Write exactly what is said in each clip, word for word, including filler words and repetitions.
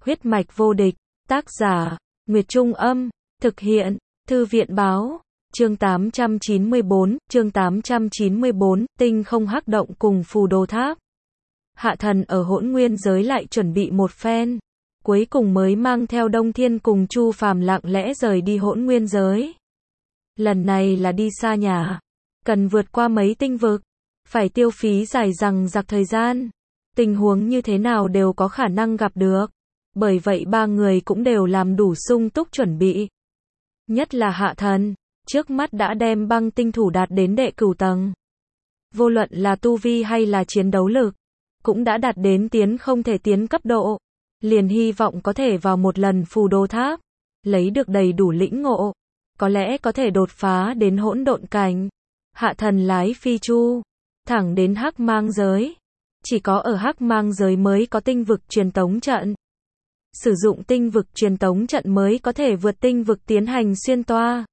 Huyết mạch vô địch, tác giả, Nguyệt Trung Âm, thực hiện, Thư viện Báo, chương tám trăm chín mươi bốn, chương tám trăm chín mươi bốn, tinh không hắc động cùng phù đồ tháp. Hạ thần ở hỗn nguyên giới lại chuẩn bị một phen, cuối cùng mới mang theo Đông Thiên cùng Chu Phàm lặng lẽ rời đi hỗn nguyên giới. Lần này là đi xa nhà, cần vượt qua mấy tinh vực, phải tiêu phí dài dằng dặc thời gian, tình huống như thế nào đều có khả năng gặp được. Bởi vậy ba người cũng đều làm đủ sung túc chuẩn bị. Nhất là Hạ thần, trước mắt đã đem băng tinh thủ đạt đến đệ cửu tầng. Vô luận là tu vi hay là chiến đấu lực, cũng đã đạt đến tiến không thể tiến cấp độ. Liền hy vọng có thể vào một lần phù đồ tháp, lấy được đầy đủ lĩnh ngộ, có lẽ có thể đột phá đến hỗn độn cảnh. Hạ thần lái phi chu, thẳng đến hắc mang giới. Chỉ có ở hắc mang giới mới có tinh vực truyền tống trận. Sử dụng tinh vực truyền tống trận mới có thể vượt tinh vực tiến hành xuyên toa.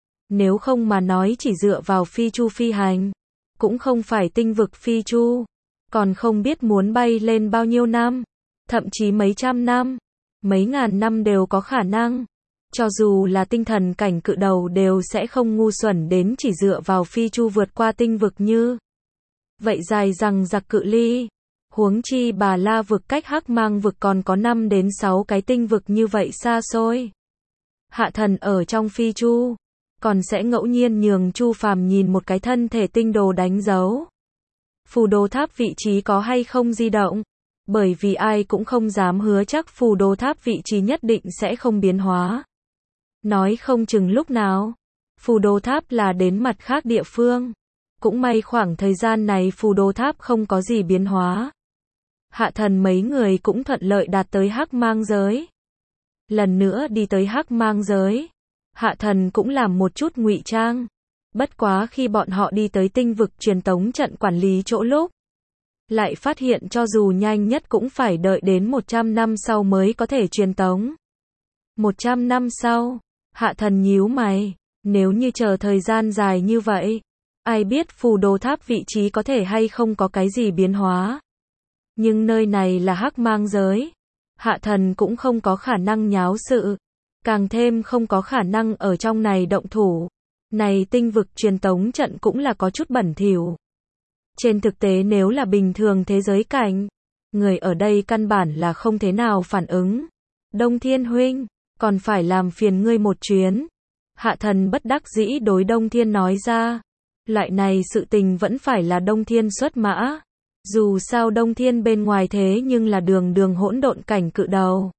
Nếu không mà nói chỉ dựa vào phi chu phi hành, cũng không phải tinh vực phi chu, còn không biết muốn bay lên bao nhiêu năm, thậm chí mấy trăm năm, mấy ngàn năm đều có khả năng. Cho dù là tinh thần cảnh cự đầu đều sẽ không ngu xuẩn đến chỉ dựa vào phi chu vượt qua tinh vực như vậy dài rằng giặc cự ly. Huống chi Bà La vực cách hắc mang vực còn có năm đến sáu cái tinh vực như vậy xa xôi. Hạ thần ở trong phi chu, còn sẽ ngẫu nhiên nhường Chu Phàm nhìn một cái thân thể tinh đồ đánh dấu. Phù đồ tháp vị trí có hay không di động, bởi vì ai cũng không dám hứa chắc phù đồ tháp vị trí nhất định sẽ không biến hóa. Nói không chừng lúc nào, phù đồ tháp là đến mặt khác địa phương. Cũng may khoảng thời gian này phù đồ tháp không có gì biến hóa. Hạ thần mấy người cũng thuận lợi đạt tới hắc mang giới. Lần nữa đi tới hắc mang giới, hạ thần cũng làm một chút ngụy trang. Bất quá khi bọn họ đi tới tinh vực truyền tống trận quản lý chỗ lúc, lại phát hiện cho dù nhanh nhất cũng phải đợi đến một trăm năm sau mới có thể truyền tống. một trăm năm sau, hạ thần nhíu mày, nếu như chờ thời gian dài như vậy, ai biết phù đồ tháp vị trí có thể hay không có cái gì biến hóa. Nhưng nơi này là hắc mang giới, hạ thần cũng không có khả năng nháo sự, càng thêm không có khả năng ở trong này động thủ. Này tinh vực truyền tống trận cũng là có chút bẩn thỉu. Trên thực tế nếu là bình thường thế giới cảnh, người ở đây căn bản là không thế nào phản ứng. Đông Thiên huynh, còn phải làm phiền ngươi một chuyến. Hạ thần bất đắc dĩ đối Đông Thiên nói ra. Loại này sự tình vẫn phải là Đông Thiên xuất mã. Dù sao Đông Thiên bên ngoài thế nhưng là đường đường hỗn độn cảnh cự đầu.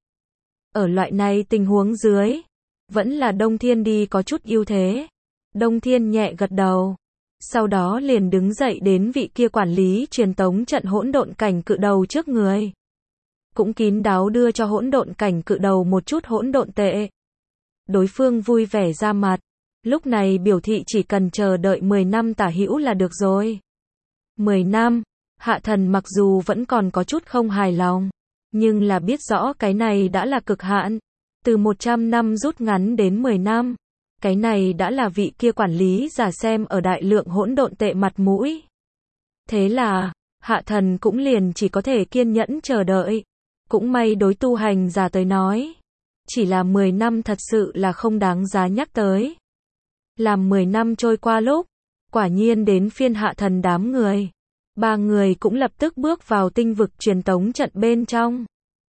Ở loại này tình huống dưới, vẫn là Đông Thiên đi có chút ưu thế. Đông Thiên nhẹ gật đầu. Sau đó liền đứng dậy đến vị kia quản lý truyền tống trận hỗn độn cảnh cự đầu trước người. Cũng kín đáo đưa cho hỗn độn cảnh cự đầu một chút hỗn độn tệ. Đối phương vui vẻ ra mặt. Lúc này biểu thị chỉ cần chờ đợi mười năm tả hữu là được rồi. mười năm, hạ thần mặc dù vẫn còn có chút không hài lòng, nhưng là biết rõ cái này đã là cực hạn. Từ một trăm năm rút ngắn đến mười năm. Cái này đã là vị kia quản lý giả xem ở đại lượng hỗn độn tệ mặt mũi. Thế là, hạ thần cũng liền chỉ có thể kiên nhẫn chờ đợi. Cũng may đối tu hành giả tới nói, chỉ là mười năm thật sự là không đáng giá nhắc tới. Làm mười năm trôi qua lúc, quả nhiên đến phiên hạ thần đám người. Ba người cũng lập tức bước vào tinh vực truyền tống trận bên trong.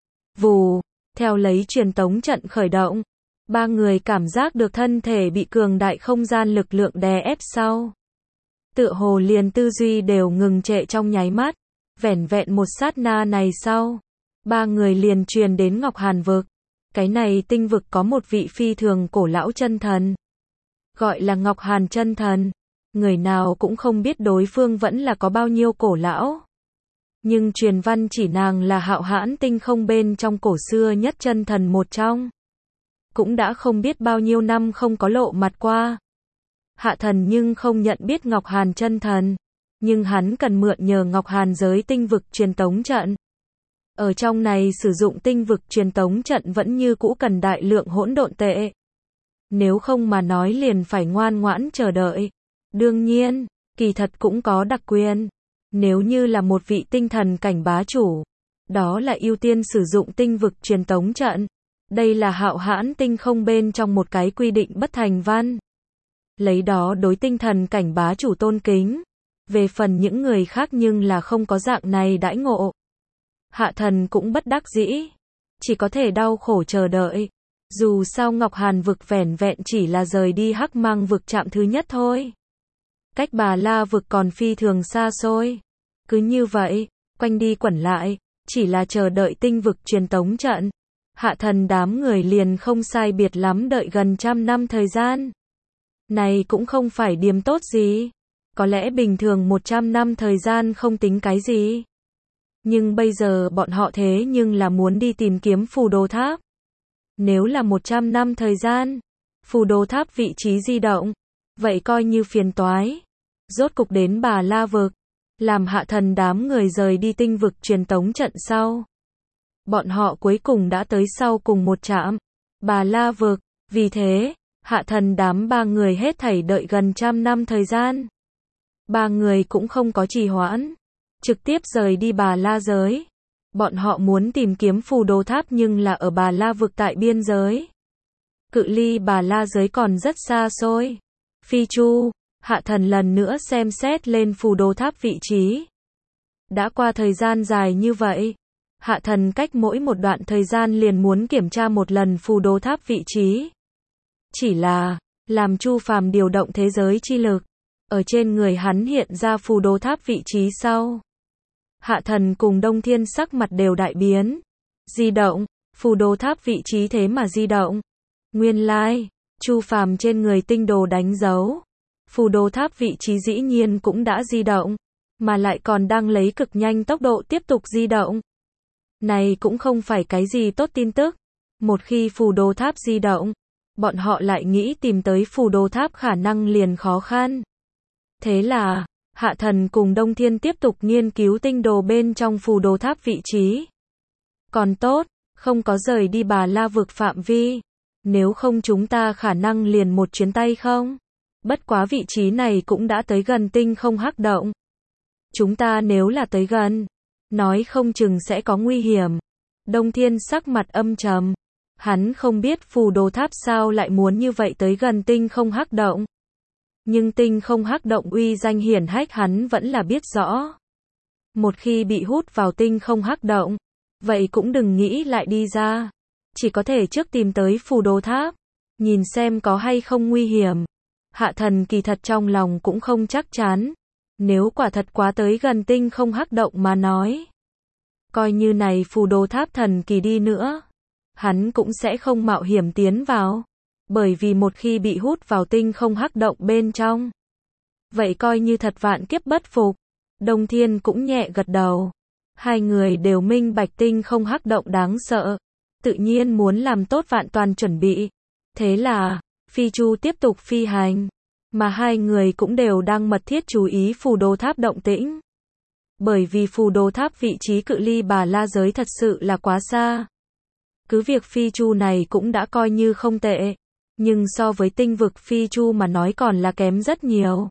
Vù, theo lấy truyền tống trận khởi động, ba người cảm giác được thân thể bị cường đại không gian lực lượng đè ép sau. Tựa hồ liền tư duy đều ngừng trệ trong nháy mắt, vẻn vẹn một sát na này sau, ba người liền truyền đến Ngọc Hàn vực. Cái này tinh vực có một vị phi thường cổ lão chân thần, gọi là Ngọc Hàn chân thần. Người nào cũng không biết đối phương vẫn là có bao nhiêu cổ lão. Nhưng truyền văn chỉ nàng là hạo hãn tinh không bên trong cổ xưa nhất chân thần một trong. Cũng đã không biết bao nhiêu năm không có lộ mặt qua. Hạ thần nhưng không nhận biết Ngọc Hàn chân thần, nhưng hắn cần mượn nhờ Ngọc Hàn giới tinh vực truyền tống trận. Ở trong này sử dụng tinh vực truyền tống trận vẫn như cũ cần đại lượng hỗn độn tệ. Nếu không mà nói liền phải ngoan ngoãn chờ đợi. Đương nhiên, kỳ thật cũng có đặc quyền. Nếu như là một vị tinh thần cảnh bá chủ, đó là ưu tiên sử dụng tinh vực truyền tống trận. Đây là hạo hãn tinh không bên trong một cái quy định bất thành văn. Lấy đó đối tinh thần cảnh bá chủ tôn kính. Về phần những người khác nhưng là không có dạng này đãi ngộ. Hạ thần cũng bất đắc dĩ. Chỉ có thể đau khổ chờ đợi. Dù sao Ngọc Hàn vực vẻn vẹn chỉ là rời đi Hắc Mang vực trạm thứ nhất thôi. Cách Bà La vực còn phi thường xa xôi. Cứ như vậy, quanh đi quẩn lại, chỉ là chờ đợi tinh vực truyền tống trận. Hạ thần đám người liền không sai biệt lắm đợi gần trăm năm thời gian. Này cũng không phải điểm tốt gì. Có lẽ bình thường một trăm năm thời gian không tính cái gì. Nhưng bây giờ bọn họ thế nhưng là muốn đi tìm kiếm phù đồ tháp. Nếu là một trăm năm thời gian, phù đồ tháp vị trí di động, vậy coi như phiền toái. Rốt cục đến Bà La vực, làm hạ thần đám người rời đi tinh vực truyền tống trận sau. Bọn họ cuối cùng đã tới sau cùng một trạm, Bà La vực, vì thế, hạ thần đám ba người hết thảy đợi gần trăm năm thời gian. Ba người cũng không có trì hoãn, trực tiếp rời đi Bà La giới. Bọn họ muốn tìm kiếm phù đồ tháp nhưng là ở Bà La vực tại biên giới. Cự ly Bà La giới còn rất xa xôi. Phi Chu, hạ thần lần nữa xem xét lên phù đồ tháp vị trí. Đã qua thời gian dài như vậy, hạ thần cách mỗi một đoạn thời gian liền muốn kiểm tra một lần phù đồ tháp vị trí. Chỉ là, làm Chu Phàm điều động thế giới chi lực, ở trên người hắn hiện ra phù đồ tháp vị trí sau. Hạ thần cùng Đông Thiên sắc mặt đều đại biến. Di động, phù đồ tháp vị trí thế mà di động. Nguyên lai, like, Chu Phàm trên người tinh đồ đánh dấu. Phù đồ tháp vị trí dĩ nhiên cũng đã di động, mà lại còn đang lấy cực nhanh tốc độ tiếp tục di động. Này cũng không phải cái gì tốt tin tức. Một khi phù đồ tháp di động, bọn họ lại nghĩ tìm tới phù đồ tháp khả năng liền khó khăn. Thế là, hạ thần cùng Đông Thiên tiếp tục nghiên cứu tinh đồ bên trong phù đồ tháp vị trí. Còn tốt, không có rời đi Bà La vực phạm vi. Nếu không chúng ta khả năng liền một chuyến tay không. Bất quá vị trí này cũng đã tới gần tinh không hắc động. Chúng ta nếu là tới gần, nói không chừng sẽ có nguy hiểm. Đông Thiên sắc mặt âm trầm. Hắn không biết phù đồ tháp sao lại muốn như vậy tới gần tinh không hắc động. Nhưng tinh không hắc động uy danh hiển hách hắn vẫn là biết rõ. Một khi bị hút vào tinh không hắc động, vậy cũng đừng nghĩ lại đi ra. Chỉ có thể trước tìm tới phù đồ tháp, nhìn xem có hay không nguy hiểm. Hạ thần kỳ thật trong lòng cũng không chắc chắn. Nếu quả thật quá tới gần tinh không hắc động mà nói, coi như này phù đồ tháp thần kỳ đi nữa, hắn cũng sẽ không mạo hiểm tiến vào. Bởi vì một khi bị hút vào tinh không hắc động bên trong, vậy coi như thật vạn kiếp bất phục. Đông Thiên cũng nhẹ gật đầu. Hai người đều minh bạch tinh không hắc động đáng sợ, tự nhiên muốn làm tốt vạn toàn chuẩn bị. Thế là, Phi Chu tiếp tục phi hành, mà hai người cũng đều đang mật thiết chú ý phù đồ tháp động tĩnh. Bởi vì phù đồ tháp vị trí cự ly Bà La giới thật sự là quá xa. Cứ việc Phi Chu này cũng đã coi như không tệ, nhưng so với tinh vực Phi Chu mà nói còn là kém rất nhiều.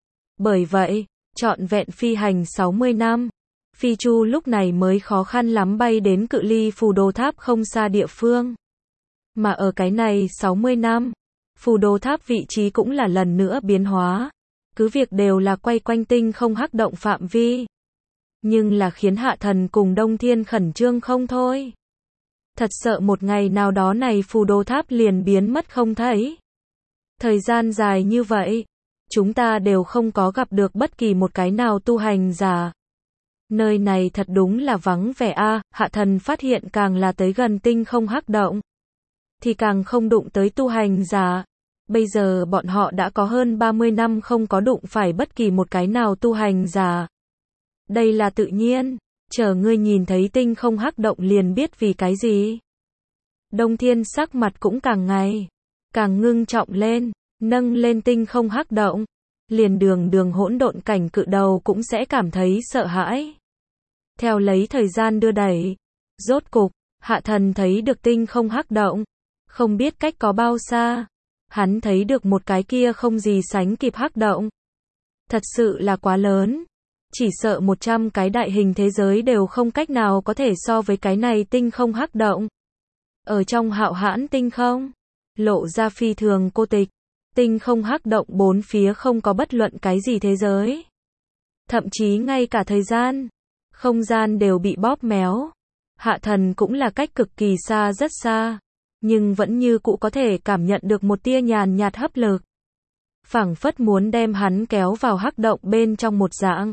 Bởi vậy, trọn vẹn phi hành sáu mươi năm, Phi Chu lúc này mới khó khăn lắm bay đến cự ly phù đồ tháp không xa địa phương. Mà ở cái này sáu mươi năm, phù đồ tháp vị trí cũng là lần nữa biến hóa. Cứ việc đều là quay quanh tinh không hắc động phạm vi. Nhưng là khiến hạ thần cùng Đông Thiên khẩn trương không thôi. Thật sợ một ngày nào đó này phù đồ tháp liền biến mất không thấy. Thời gian dài như vậy, chúng ta đều không có gặp được bất kỳ một cái nào tu hành giả. Nơi này thật đúng là vắng vẻ a. À, hạ thần phát hiện càng là tới gần tinh không hắc động, thì càng không đụng tới tu hành giả. Bây giờ bọn họ đã có hơn ba mươi năm không có đụng phải bất kỳ một cái nào tu hành giả. Đây là tự nhiên. Chờ ngươi nhìn thấy tinh không hắc động liền biết vì cái gì. Đông Thiên sắc mặt cũng càng ngày càng ngưng trọng lên, nâng lên tinh không hắc động, liền đường đường hỗn độn cảnh cự đầu cũng sẽ cảm thấy sợ hãi. Theo lấy thời gian đưa đẩy, rốt cục, hạ thần thấy được tinh không hắc động, không biết cách có bao xa, hắn thấy được một cái kia không gì sánh kịp hắc động. Thật sự là quá lớn. Chỉ sợ một trăm cái đại hình thế giới đều không cách nào có thể so với cái này tinh không hắc động. Ở trong hạo hãn tinh không, lộ ra phi thường cô tịch. Tinh không hắc động bốn phía không có bất luận cái gì thế giới. Thậm chí ngay cả thời gian, không gian đều bị bóp méo. Hạ thần cũng là cách cực kỳ xa rất xa, nhưng vẫn như cũ có thể cảm nhận được một tia nhàn nhạt hấp lực. Phảng phất muốn đem hắn kéo vào hắc động bên trong một dạng.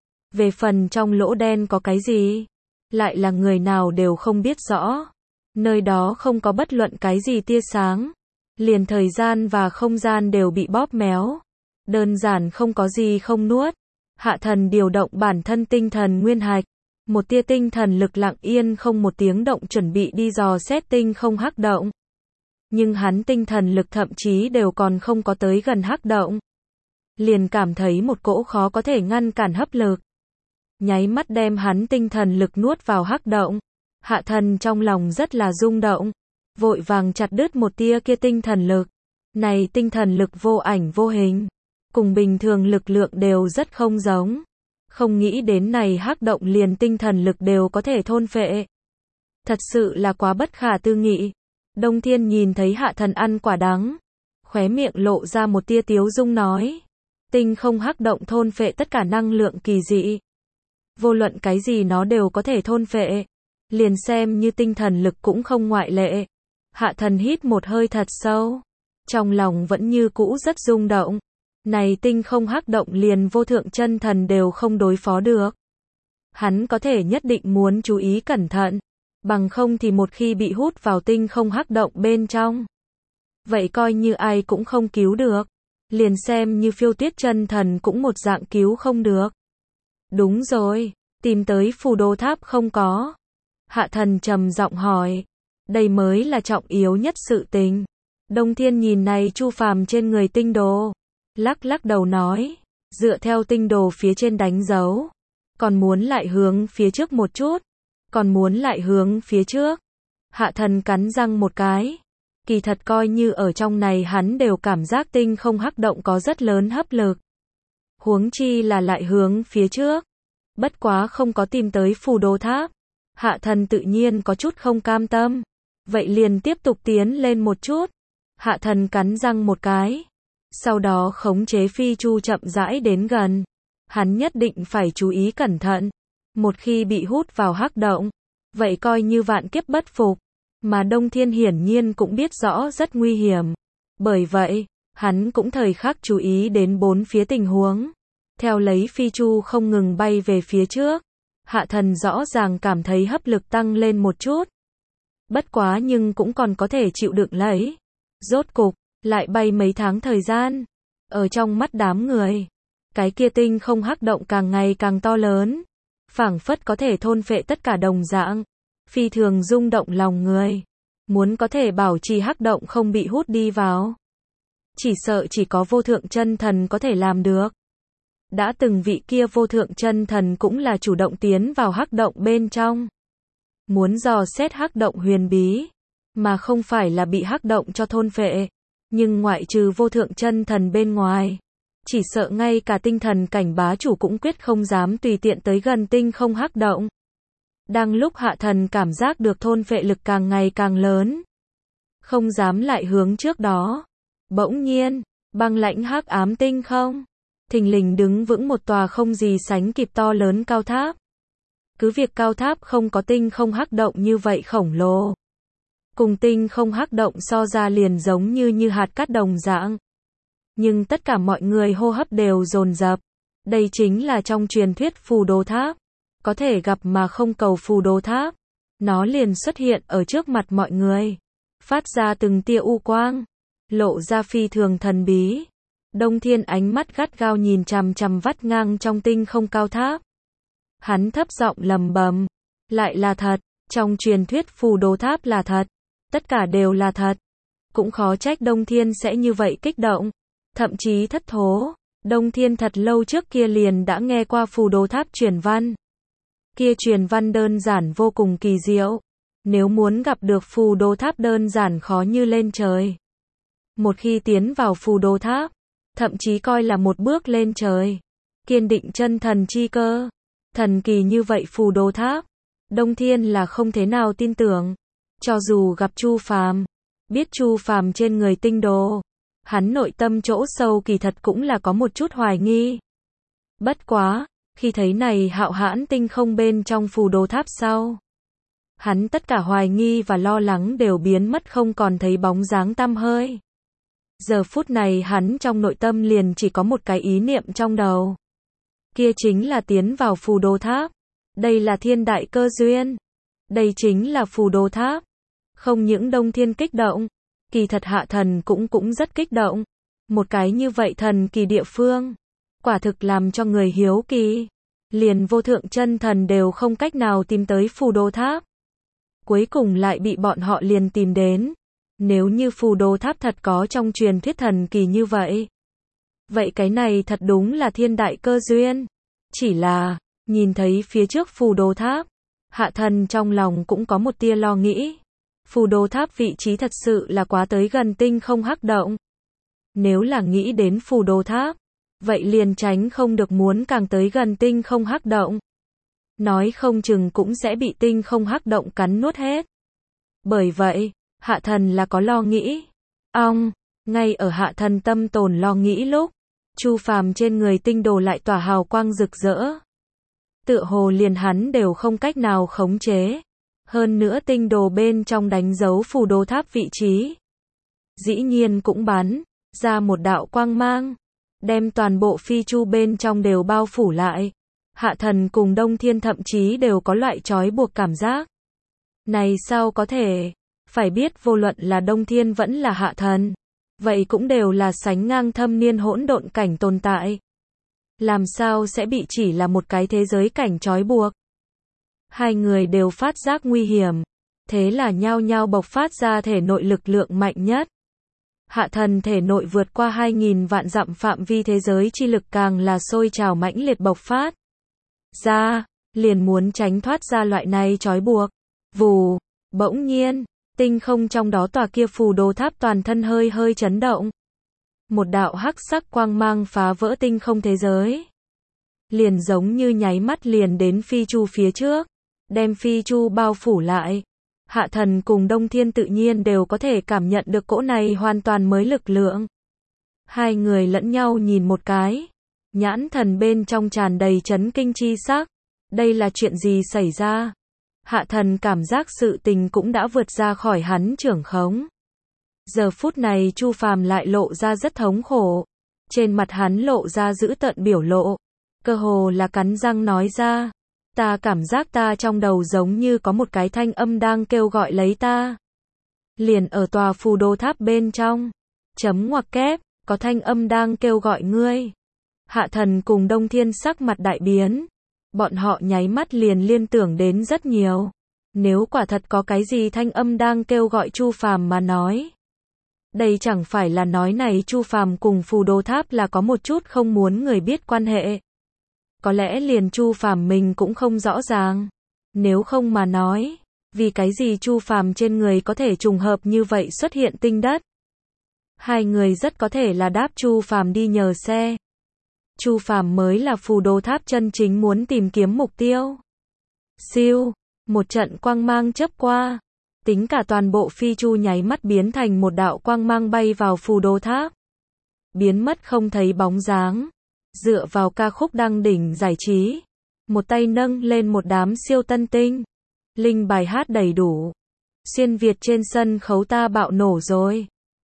Về phần trong lỗ đen có cái gì, lại là người nào đều không biết rõ. Nơi đó không có bất luận cái gì tia sáng, liền thời gian và không gian đều bị bóp méo. Đơn giản không có gì không nuốt. Hạ thần điều động bản thân tinh thần nguyên hạch, một tia tinh thần lực lặng yên không một tiếng động chuẩn bị đi dò xét tinh không hắc động. Nhưng hắn tinh thần lực thậm chí đều còn không có tới gần hắc động, liền cảm thấy một cỗ khó có thể ngăn cản hấp lực. Nháy mắt đem hắn tinh thần lực nuốt vào hắc động. Hạ thần trong lòng rất là rung động, vội vàng chặt đứt một tia kia tinh thần lực. Này tinh thần lực vô ảnh vô hình, cùng bình thường lực lượng đều rất không giống. Không nghĩ đến này hắc động liền tinh thần lực đều có thể thôn phệ. Thật sự là quá bất khả tư nghị. Đông Thiên nhìn thấy hạ thần ăn quả đắng, khóe miệng lộ ra một tia tiếu dung nói. Tinh không hắc động thôn phệ tất cả năng lượng kỳ dị. Vô luận cái gì nó đều có thể thôn phệ. Liền xem như tinh thần lực cũng không ngoại lệ. Hạ thần hít một hơi thật sâu. Trong lòng vẫn như cũ rất rung động. Này tinh không hắc động liền vô thượng chân thần đều không đối phó được. Hắn có thể nhất định muốn chú ý cẩn thận. Bằng không thì một khi bị hút vào tinh không hắc động bên trong, vậy coi như ai cũng không cứu được. Liền xem như phiêu tuyết chân thần cũng một dạng cứu không được. Đúng rồi, tìm tới phù đồ tháp không có? Hạ thần trầm giọng hỏi. Đây mới là trọng yếu nhất sự tình. Đông Thiên nhìn này chu phàm trên người tinh đồ, lắc lắc đầu nói. Dựa theo tinh đồ phía trên đánh dấu, còn muốn lại hướng phía trước một chút. Còn muốn lại hướng phía trước. Hạ thần cắn răng một cái. Kỳ thật coi như ở trong này hắn đều cảm giác tinh không hắc động có rất lớn hấp lực. Huống chi là lại hướng phía trước. Bất quá không có tìm tới phù đồ tháp. Hạ thần tự nhiên có chút không cam tâm. Vậy liền tiếp tục tiến lên một chút. Hạ thần cắn răng một cái. Sau đó khống chế phi chu chậm rãi đến gần. Hắn nhất định phải chú ý cẩn thận. Một khi bị hút vào hắc động, vậy coi như vạn kiếp bất phục. Mà Đông Thiên hiển nhiên cũng biết rõ rất nguy hiểm. Bởi vậy, hắn cũng thời khắc chú ý đến bốn phía tình huống. Theo lấy phi chu không ngừng bay về phía trước. Hạ thần rõ ràng cảm thấy hấp lực tăng lên một chút. Bất quá nhưng cũng còn có thể chịu đựng lấy. Rốt cục, lại bay mấy tháng thời gian. Ở trong mắt đám người, cái kia tinh không hắc động càng ngày càng to lớn. Phảng phất có thể thôn phệ tất cả đồng dạng. Phi thường rung động lòng người. Muốn có thể bảo trì hắc động không bị hút đi vào. Chỉ sợ chỉ có vô thượng chân thần có thể làm được. Đã từng vị kia vô thượng chân thần cũng là chủ động tiến vào hắc động bên trong. Muốn dò xét hắc động huyền bí. Mà không phải là bị hắc động cho thôn phệ. Nhưng ngoại trừ vô thượng chân thần bên ngoài, chỉ sợ ngay cả tinh thần cảnh bá chủ cũng quyết không dám tùy tiện tới gần tinh không hắc động. Đang lúc hạ thần cảm giác được thôn phệ lực càng ngày càng lớn, không dám lại hướng trước đó. Bỗng nhiên, băng lãnh hắc ám tinh không, thình lình đứng vững một tòa không gì sánh kịp to lớn cao tháp. Cứ việc cao tháp không có tinh không hắc động như vậy khổng lồ. Cùng tinh không hắc động so ra liền giống như như hạt cát đồng dạng. Nhưng tất cả mọi người hô hấp đều dồn dập. Đây chính là trong truyền thuyết phù đồ tháp. Có thể gặp mà không cầu phù đồ tháp. Nó liền xuất hiện ở trước mặt mọi người. Phát ra từng tia u quang. Lộ ra phi thường thần bí. Đông Thiên ánh mắt gắt gao nhìn chằm chằm vắt ngang trong tinh không cao tháp. Hắn thấp giọng lầm bầm. Lại là thật. Trong truyền thuyết phù đồ tháp là thật. Tất cả đều là thật. Cũng khó trách Đông Thiên sẽ như vậy kích động. Thậm chí thất thố. Đông Thiên thật lâu trước kia liền đã nghe qua phù đồ tháp truyền văn. Kia truyền văn đơn giản vô cùng kỳ diệu. Nếu muốn gặp được phù đồ tháp đơn giản khó như lên trời. Một khi tiến vào phù đồ tháp, thậm chí coi là một bước lên trời. kiên định chân thần chi cơ. Thần kỳ như vậy phù đồ tháp, Đông Thiên là không thế nào tin tưởng. Cho dù gặp Chu Phàm, biết Chu Phàm trên người tinh đồ, hắn nội tâm chỗ sâu kỳ thật cũng là có một chút hoài nghi. Bất quá, khi thấy này hạo hãn tinh không bên trong phù đồ tháp sau, hắn tất cả hoài nghi và lo lắng đều biến mất không còn thấy bóng dáng tăm hơi. Giờ phút này hắn trong nội tâm liền chỉ có một cái ý niệm trong đầu. Kia chính là tiến vào phù đồ tháp. Đây là thiên đại cơ duyên. Đây chính là phù đồ tháp. Không những Đông Thiên kích động, kỳ thật Hạ Thần cũng cũng rất kích động. Một cái như vậy thần kỳ địa phương, quả thực làm cho người hiếu kỳ. Liền vô thượng chân thần đều không cách nào tìm tới phù đồ tháp. Cuối cùng lại bị bọn họ liền tìm đến. Nếu như phù đồ tháp thật có trong truyền thuyết thần kỳ như vậy, vậy cái này thật đúng là thiên đại cơ duyên. Chỉ là, nhìn thấy phía trước phù đồ tháp, Hạ Thần trong lòng cũng có một tia lo nghĩ. Phù đồ tháp vị trí thật sự là quá tới gần tinh không hắc động. Nếu là nghĩ đến phù đồ tháp, vậy liền tránh không được muốn càng tới gần tinh không hắc động. Nói không chừng cũng sẽ bị tinh không hắc động cắn nuốt hết. Bởi vậy, Hạ Thần là có lo nghĩ. Ong, ngay ở Hạ Thần tâm tồn lo nghĩ lúc, Chu Phàm trên người tinh đồ lại tỏa hào quang rực rỡ. Tựa hồ liền hắn đều không cách nào khống chế. Hơn nữa tinh đồ bên trong đánh dấu phù đồ tháp vị trí. Dĩ nhiên cũng bắn ra một đạo quang mang, đem toàn bộ phi chu bên trong đều bao phủ lại. Hạ Thần cùng Đông Thiên thậm chí đều có loại trói buộc cảm giác. Này sao có thể? Phải biết vô luận là Đông Thiên vẫn là Hạ Thần, vậy cũng đều là sánh ngang thâm niên hỗn độn cảnh tồn tại. Làm sao sẽ bị chỉ là một cái thế giới cảnh trói buộc? Hai người đều phát giác nguy hiểm, thế là nhao nhao bộc phát ra thể nội lực lượng mạnh nhất. Hạ Thần thể nội vượt qua hai nghìn vạn dặm phạm vi thế giới chi lực càng là sôi trào mãnh liệt bộc phát ra, liền muốn tránh thoát ra loại này trói buộc. Vù, bỗng nhiên, tinh không trong đó tòa kia phù đồ tháp toàn thân hơi hơi chấn động. Một đạo hắc sắc quang mang phá vỡ tinh không thế giới. Liền giống như nháy mắt liền đến phi chu phía trước, đem phi chu bao phủ lại. Hạ Thần cùng Đông Thiên tự nhiên đều có thể cảm nhận được cỗ này hoàn toàn mới lực lượng. Hai người lẫn nhau nhìn một cái, nhãn thần bên trong tràn đầy chấn kinh chi sắc. Đây là chuyện gì xảy ra? Hạ Thần cảm giác sự tình cũng đã vượt ra khỏi hắn trưởng khống. Giờ phút này Chu Phàm lại lộ ra rất thống khổ. Trên mặt hắn lộ ra dữ tợn biểu lộ. Cơ hồ là cắn răng nói ra. Ta cảm giác ta trong đầu giống như có một cái thanh âm đang kêu gọi lấy ta. Liền ở tòa phù đồ tháp bên trong. Chấm ngoặc kép, có thanh âm đang kêu gọi ngươi. Hạ Thần cùng Đông Thiên sắc mặt đại biến. Bọn họ nháy mắt liền liên tưởng đến rất nhiều. Nếu quả thật có cái gì thanh âm đang kêu gọi Chu Phàm mà nói. Đây chẳng phải là nói này Chu Phàm cùng phù đồ tháp là có một chút không muốn người biết quan hệ. Có lẽ liền Chu Phàm mình cũng không rõ ràng. Nếu không mà nói, vì cái gì Chu Phàm trên người có thể trùng hợp như vậy xuất hiện tinh đất. Hai người rất có thể là đáp Chu Phàm đi nhờ xe. Chu Phàm mới là phù đồ tháp chân chính muốn tìm kiếm mục tiêu. Siêu, một trận quang mang chớp qua, tính cả toàn bộ phi chu nháy mắt biến thành một đạo quang mang bay vào phù đồ tháp. Biến mất không thấy bóng dáng. Dựa vào ca khúc đăng đỉnh giải trí, một tay nâng lên một đám siêu tân tinh. Linh bài hát đầy đủ. Xuyên Việt trên sân khấu ta bạo nổ rồi.